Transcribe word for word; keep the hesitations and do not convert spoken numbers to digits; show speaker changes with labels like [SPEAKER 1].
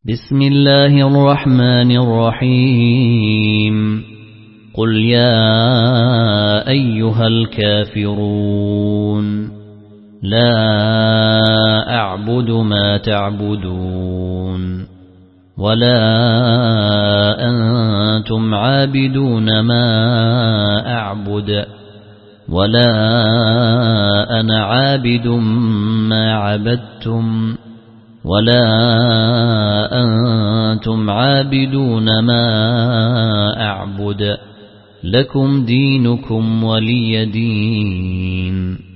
[SPEAKER 1] بسم الله الرحمن الرحيم قل يا أيها الكافرون لا أعبد ما تعبدون ولا أنتم عابدون ما أعبد ولا أنا عابد ما عبدتم ولا أنتم عابدون ما أعبد لكم دينكم ولي دين.